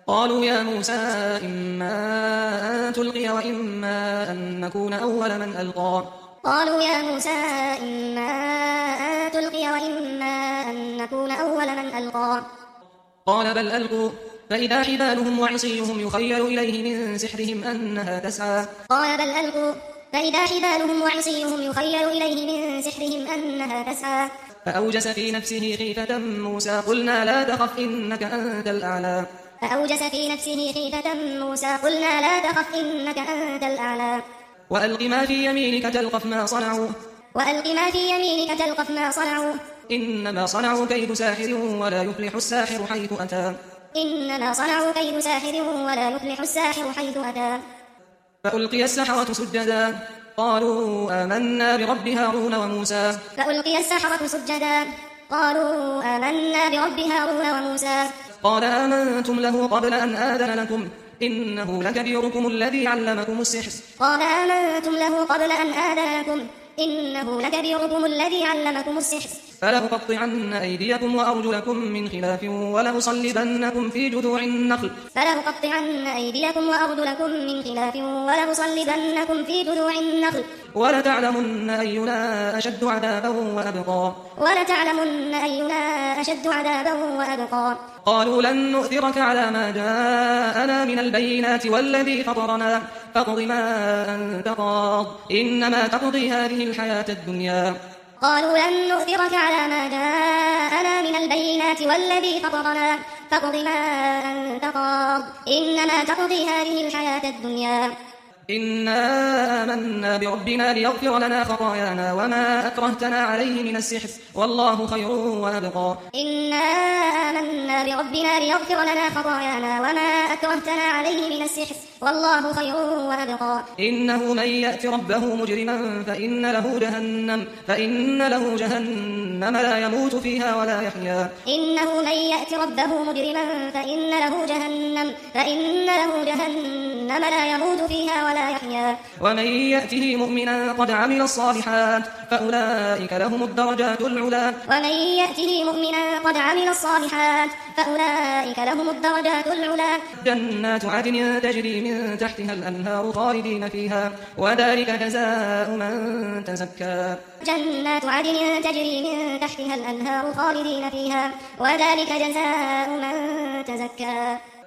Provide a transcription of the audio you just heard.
قالوا يا موسى إما أن تلقي وإما أن نكون أول من ألقى قالوا يا موسى إما أن تلقي وإما أن نكون أول من ألقى قال بل ألقوا فإذا حبالهم وعصيهم يخيل إليه من سحرهم أنها تسعى قال بل ألقوا فإذا حبالهم وعصيهم يخيل إليه من سحرهم أنها تسعى فأوجس في نفسه خيفة موسى قلنا لا تخف إنك أنت الأعلى فأوجس في نفسه خيفة موسى قلنا لا تخف إنك أنت الأعلى وألق ما في يمينك تلقف ما صنعوا وألق ما في يمينك تلقف ما صنعوا إنما صنعوا كيد ساحر ولا يفلح الساحر حيث أتى إنما صنعوا كيد ساحر ولا يفلح الساحر حيث أتى فألقي السحرة سجدا قالوا آمنا برب هارون وموسى فألقي السحرة سجدا قالوا آمنا برب هارون وموسى قال آمنتم له قبل أن آذن لكم إنه لكبيركم الذي علمكم السحر قال آمنتم له قبل أن آذن لكم إنه لكبيركم الذي علمكم السحر فلأقطعن أيديكم وأرجلكم من خلاف ولأصلبنكم في جذوع النخل فلأقطعن أيديكم وأرجلكم من خلاف ولأصلبنكم في جذوع النخل ولتعلمن أينا أشد عذابا وأبقى ولتعلمن أينا أشد عذابا وأبقى قالوا لن نؤثرك على ما جاءنا من البينات والذي فطرنا فاقض ما أنت قاض إنما تقضي هذه الحياة الدنيا قالوا لن نؤثرك على ما جاءنا من البينات والذي فطرنا فاقض ما أنت قاض إنما تقضي هذه الحياة الدنيا إنا آمنا بربنا ليغفر لنا خطايانا وما أكرهتنا عليه من السحر والله خير وأبقى إنا آمنا بربنا ليغفر لنا خطايانا وما أكرهتنا عليه من السحر والله خير وأبقى إنه من يأت ربه مجرما فإن له جهنم لا يموت فيها ولا يحيا إنه من يأت ربه مجرما فإن له جهنم لا يموت فيها ولا يحيا ومن يأته مؤمنا قد عمل الصالحات فأولئك لهم الدرجات العلا ومن يأته مؤمنا قد عمل الصالحات فأولئك لهم الدرجات العلا جنات عدن تجري من تحتها الأنهار خالدين فيها وذلك جزاء من تزكى جنات عدن تجري من تحتها الأنهار خالدين فيها وذلك جزاء من تزكى